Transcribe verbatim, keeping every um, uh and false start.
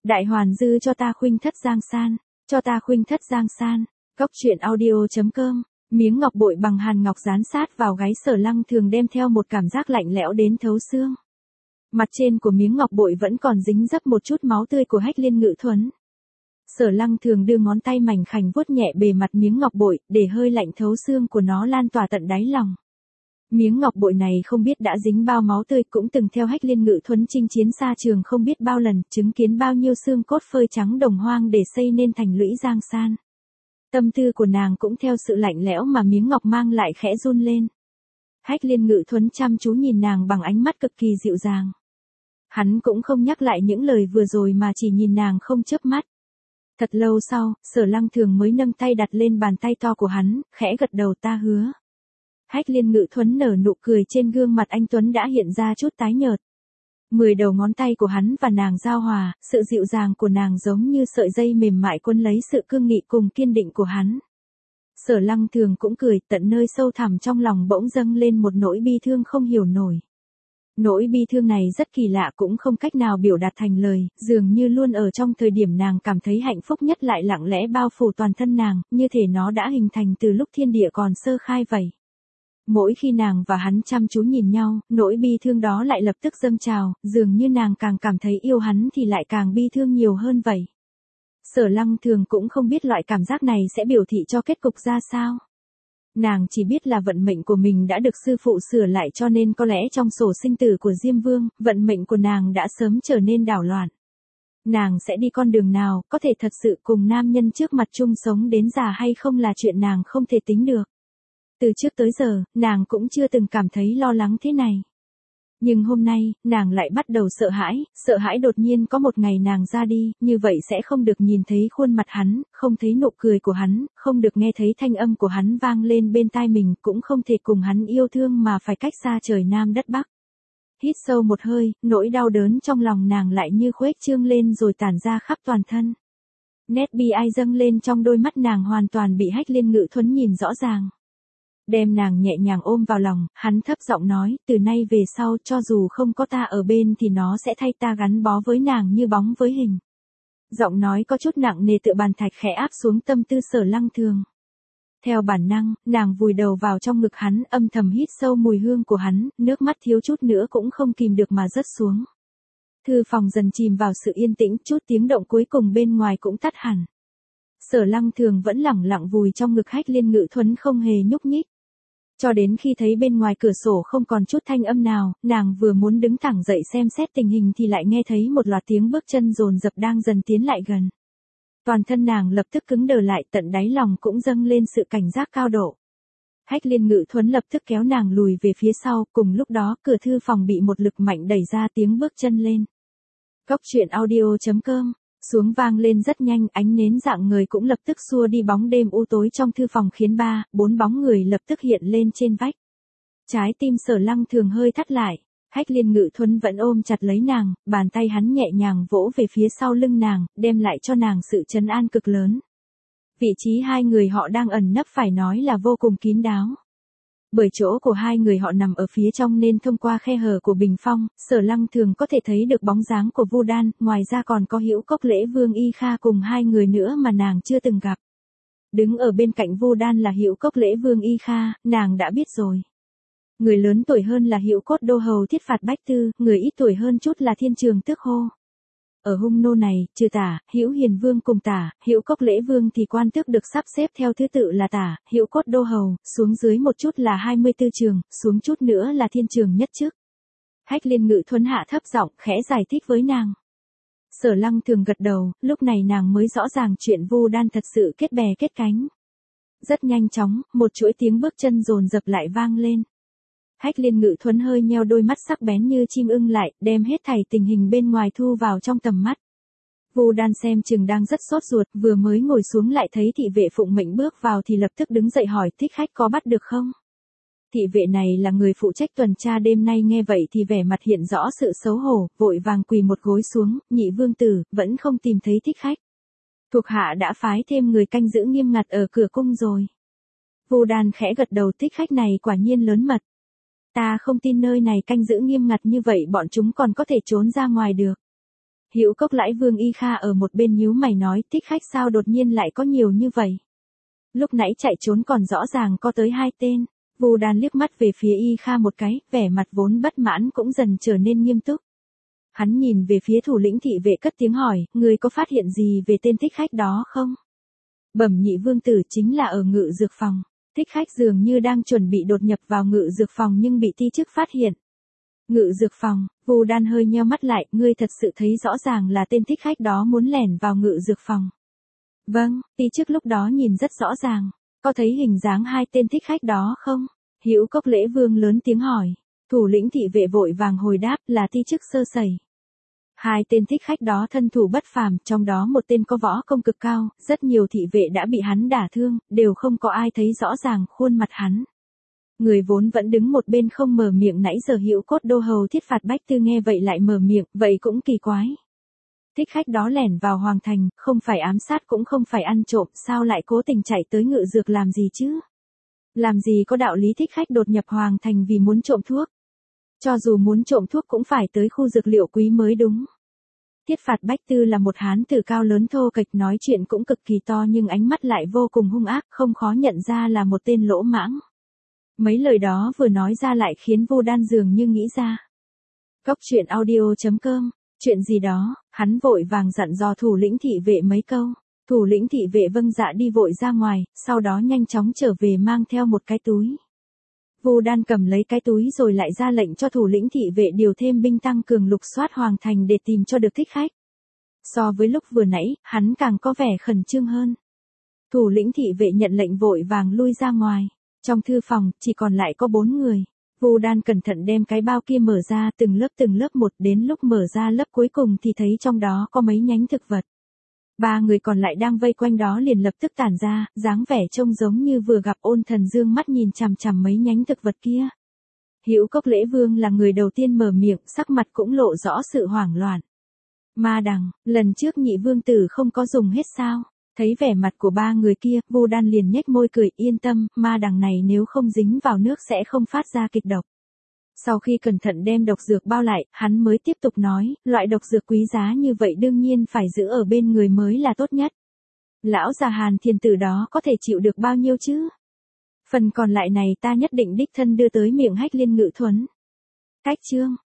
Đại hoàn dư cho ta khuynh thất giang san, cho ta khuynh thất giang san. Cốc truyện audio.com. Miếng ngọc bội bằng hàn ngọc dán sát vào gáy Sở Lăng Thường đem theo một cảm giác lạnh lẽo đến thấu xương. Mặt trên của miếng ngọc bội vẫn còn dính dấp một chút máu tươi của Hách Liên Ngự Thuấn. Sở Lăng Thường đưa ngón tay mảnh khảnh vuốt nhẹ bề mặt miếng ngọc bội, để hơi lạnh thấu xương của nó lan tỏa tận đáy lòng. Miếng ngọc bội này không biết đã dính bao máu tươi, cũng từng theo Hách Liên Ngự Thuấn chinh chiến xa trường không biết bao lần, chứng kiến bao nhiêu xương cốt phơi trắng đồng hoang để xây nên thành lũy giang san. Tâm tư của nàng cũng theo sự lạnh lẽo mà miếng ngọc mang lại khẽ run lên. Hách Liên Ngự Thuấn chăm chú nhìn nàng bằng ánh mắt cực kỳ dịu dàng. Hắn cũng không nhắc lại những lời vừa rồi mà chỉ nhìn nàng không chớp mắt. Thật lâu sau, Sở Lăng Thường mới nâng tay đặt lên bàn tay to của hắn, khẽ gật đầu, ta hứa. Hách Liên Ngự Thuấn nở nụ cười, trên gương mặt anh tuấn đã hiện ra chút tái nhợt. Mười đầu ngón tay của hắn và nàng giao hòa, sự dịu dàng của nàng giống như sợi dây mềm mại quấn lấy sự cương nghị cùng kiên định của hắn. Sở Lăng Thường cũng cười, tận nơi sâu thẳm trong lòng bỗng dâng lên một nỗi bi thương không hiểu nổi. Nỗi bi thương này rất kỳ lạ, cũng không cách nào biểu đạt thành lời, dường như luôn ở trong thời điểm nàng cảm thấy hạnh phúc nhất lại lặng lẽ bao phủ toàn thân nàng, như thể nó đã hình thành từ lúc thiên địa còn sơ khai vậy. Mỗi khi nàng và hắn chăm chú nhìn nhau, nỗi bi thương đó lại lập tức dâng trào, dường như nàng càng cảm thấy yêu hắn thì lại càng bi thương nhiều hơn vậy. Sở Lăng Thường cũng không biết loại cảm giác này sẽ biểu thị cho kết cục ra sao. Nàng chỉ biết là vận mệnh của mình đã được sư phụ sửa lại, cho nên có lẽ trong sổ sinh tử của Diêm Vương, vận mệnh của nàng đã sớm trở nên đảo loạn. Nàng sẽ đi con đường nào, có thể thật sự cùng nam nhân trước mặt chung sống đến già hay không là chuyện nàng không thể tính được. Từ trước tới giờ, nàng cũng chưa từng cảm thấy lo lắng thế này. Nhưng hôm nay, nàng lại bắt đầu sợ hãi, sợ hãi đột nhiên có một ngày nàng ra đi, như vậy sẽ không được nhìn thấy khuôn mặt hắn, không thấy nụ cười của hắn, không được nghe thấy thanh âm của hắn vang lên bên tai mình, cũng không thể cùng hắn yêu thương mà phải cách xa trời Nam đất Bắc. Hít sâu một hơi, nỗi đau đớn trong lòng nàng lại như khuếch trương lên rồi tản ra khắp toàn thân. Nét bi ai dâng lên trong đôi mắt nàng hoàn toàn bị Hách Liên Ngự Thuấn nhìn rõ ràng. Đem nàng nhẹ nhàng ôm vào lòng, hắn thấp giọng nói, từ nay về sau cho dù không có ta ở bên thì nó sẽ thay ta gắn bó với nàng như bóng với hình. Giọng nói có chút nặng nề tựa bàn thạch khẽ áp xuống tâm tư Sở Lăng Thường. Theo bản năng, nàng vùi đầu vào trong ngực hắn, âm thầm hít sâu mùi hương của hắn, nước mắt thiếu chút nữa cũng không kìm được mà rớt xuống. Thư phòng dần chìm vào sự yên tĩnh, chút tiếng động cuối cùng bên ngoài cũng tắt hẳn. Sở Lăng Thường vẫn lẳng lặng vùi trong ngực Hách Liên Ngự Thuấn không hề nhúc nhích. Cho đến khi thấy bên ngoài cửa sổ không còn chút thanh âm nào, nàng vừa muốn đứng thẳng dậy xem xét tình hình thì lại nghe thấy một loạt tiếng bước chân dồn dập đang dần tiến lại gần. Toàn thân nàng lập tức cứng đờ lại, tận đáy lòng cũng dâng lên sự cảnh giác cao độ. Hách Liên Ngự Thuấn lập tức kéo nàng lùi về phía sau, cùng lúc đó cửa thư phòng bị một lực mạnh đẩy ra, tiếng bước chân lên. Cốc truyện audio.com. Xuống vang lên rất nhanh, ánh nến dạng người cũng lập tức xua đi bóng đêm u tối trong thư phòng, khiến ba, bốn bóng người lập tức hiện lên trên vách. Trái tim Sở Lăng Thường hơi thắt lại, Hách Liên Ngự Thuấn vẫn ôm chặt lấy nàng, bàn tay hắn nhẹ nhàng vỗ về phía sau lưng nàng, đem lại cho nàng sự trấn an cực lớn. Vị trí hai người họ đang ẩn nấp phải nói là vô cùng kín đáo. Bởi chỗ của hai người họ nằm ở phía trong nên thông qua khe hở của bình phong, Sở Lăng Thường có thể thấy được bóng dáng của Vu Đan, ngoài ra còn có Hữu Cốc Lễ Vương Y Kha cùng hai người nữa mà nàng chưa từng gặp. Đứng ở bên cạnh Vu Đan là Hữu Cốc Lễ Vương Y Kha, nàng đã biết rồi. Người lớn tuổi hơn là Hữu Cốt Đô Hầu Thiết Phạt Bách Tư, người ít tuổi hơn chút là Thiên Trường Tước Hô. Ở hung nô này, trừ Tả, Hữu Hiền Vương cùng Tả, Hữu Cốc Lễ Vương thì quan tước được sắp xếp theo thứ tự là Tả, Hữu Cốt Đô Hầu, xuống dưới một chút là hai mươi tư trường, xuống chút nữa là Thiên Trường Nhất Chức. Hách Liên Ngự Thuấn hạ thấp giọng khẽ giải thích với nàng. Sở Lăng Thường gật đầu, lúc này nàng mới rõ ràng chuyện Vu Đan thật sự kết bè kết cánh. Rất nhanh chóng, một chuỗi tiếng bước chân dồn dập lại vang lên. Hách Liên Ngự Thuấn hơi nheo đôi mắt sắc bén như chim ưng lại, đem hết thảy tình hình bên ngoài thu vào trong tầm mắt. Vu Đan xem chừng đang rất sốt ruột, vừa mới ngồi xuống lại thấy thị vệ phụng mệnh bước vào thì lập tức đứng dậy hỏi, thích khách có bắt được không? Thị vệ này là người phụ trách tuần tra đêm nay, nghe vậy thì vẻ mặt hiện rõ sự xấu hổ, vội vàng quỳ một gối xuống, nhị vương tử, vẫn không tìm thấy thích khách. Thuộc hạ đã phái thêm người canh giữ nghiêm ngặt ở cửa cung rồi. Vu Đan khẽ gật đầu, thích khách này quả nhiên lớn mật. Ta không tin nơi này canh giữ nghiêm ngặt như vậy bọn chúng còn có thể trốn ra ngoài được. Hữu Cốc Lãi Vương Y Kha ở một bên nhíu mày nói, thích khách sao đột nhiên lại có nhiều như vậy. Lúc nãy chạy trốn còn rõ ràng có tới hai tên. Vu Đan liếc mắt về phía Y Kha một cái, vẻ mặt vốn bất mãn cũng dần trở nên nghiêm túc. Hắn nhìn về phía thủ lĩnh thị vệ cất tiếng hỏi, người có phát hiện gì về tên thích khách đó không? Bẩm nhị vương tử, chính là ở ngự dược phòng. Thích khách dường như đang chuẩn bị đột nhập vào ngự dược phòng nhưng bị ti chức phát hiện. Ngự dược phòng, Vu Đan hơi nheo mắt lại, ngươi thật sự thấy rõ ràng là tên thích khách đó muốn lẻn vào ngự dược phòng. Vâng, ti chức lúc đó nhìn rất rõ ràng. Có thấy hình dáng hai tên thích khách đó không? Hữu Cốc Lễ Vương lớn tiếng hỏi. Thủ lĩnh thị vệ vội vàng hồi đáp, là ti chức sơ sẩy. Hai tên thích khách đó thân thủ bất phàm, trong đó một tên có võ công cực cao, rất nhiều thị vệ đã bị hắn đả thương, đều không có ai thấy rõ ràng khuôn mặt hắn. Người vốn vẫn đứng một bên không mở miệng nãy giờ Hữu Cốt Đô Hầu Thiết Phạt Bách Tư nghe vậy lại mở miệng, vậy cũng kỳ quái. Thích khách đó lẻn vào hoàng thành, không phải ám sát cũng không phải ăn trộm, sao lại cố tình chạy tới ngự dược làm gì chứ? Làm gì có đạo lý thích khách đột nhập hoàng thành vì muốn trộm thuốc. Cho dù muốn trộm thuốc cũng phải tới khu dược liệu quý mới đúng. Thiết Phạt Bách Tư là một hán tử cao lớn thô kệch, nói chuyện cũng cực kỳ to nhưng ánh mắt lại vô cùng hung ác, không khó nhận ra là một tên lỗ mãng. Mấy lời đó vừa nói ra lại khiến Vu Đan dường như nghĩ ra. Góc truyện audio chấm com, chuyện gì đó, hắn vội vàng dặn dò thủ lĩnh thị vệ mấy câu. Thủ lĩnh thị vệ vâng dạ đi vội ra ngoài, sau đó nhanh chóng trở về mang theo một cái túi. Vu Đan cầm lấy cái túi rồi lại ra lệnh cho thủ lĩnh thị vệ điều thêm binh tăng cường lục soát hoàng thành để tìm cho được thích khách. So với lúc vừa nãy, hắn càng có vẻ khẩn trương hơn. Thủ lĩnh thị vệ nhận lệnh vội vàng lui ra ngoài. Trong thư phòng, chỉ còn lại có bốn người. Vu Đan cẩn thận đem cái bao kia mở ra từng lớp từng lớp một, đến lúc mở ra lớp cuối cùng thì thấy trong đó có mấy nhánh thực vật. Ba người còn lại đang vây quanh đó liền lập tức tản ra, dáng vẻ trông giống như vừa gặp Ôn Thần Dương mắt nhìn chằm chằm mấy nhánh thực vật kia. Hữu Cốc Lễ Vương là người đầu tiên mở miệng, sắc mặt cũng lộ rõ sự hoảng loạn. Ma đằng, lần trước nhị vương tử không có dùng hết sao? Thấy vẻ mặt của ba người kia, Vu Đan liền nhếch môi cười, yên tâm, ma đằng này nếu không dính vào nước sẽ không phát ra kịch độc. Sau khi cẩn thận đem độc dược bao lại, hắn mới tiếp tục nói, loại độc dược quý giá như vậy đương nhiên phải giữ ở bên người mới là tốt nhất. Lão già Hàn Thiên Tử đó có thể chịu được bao nhiêu chứ? Phần còn lại này ta nhất định đích thân đưa tới miệng Hách Liên Ngự Thuấn. Cách chương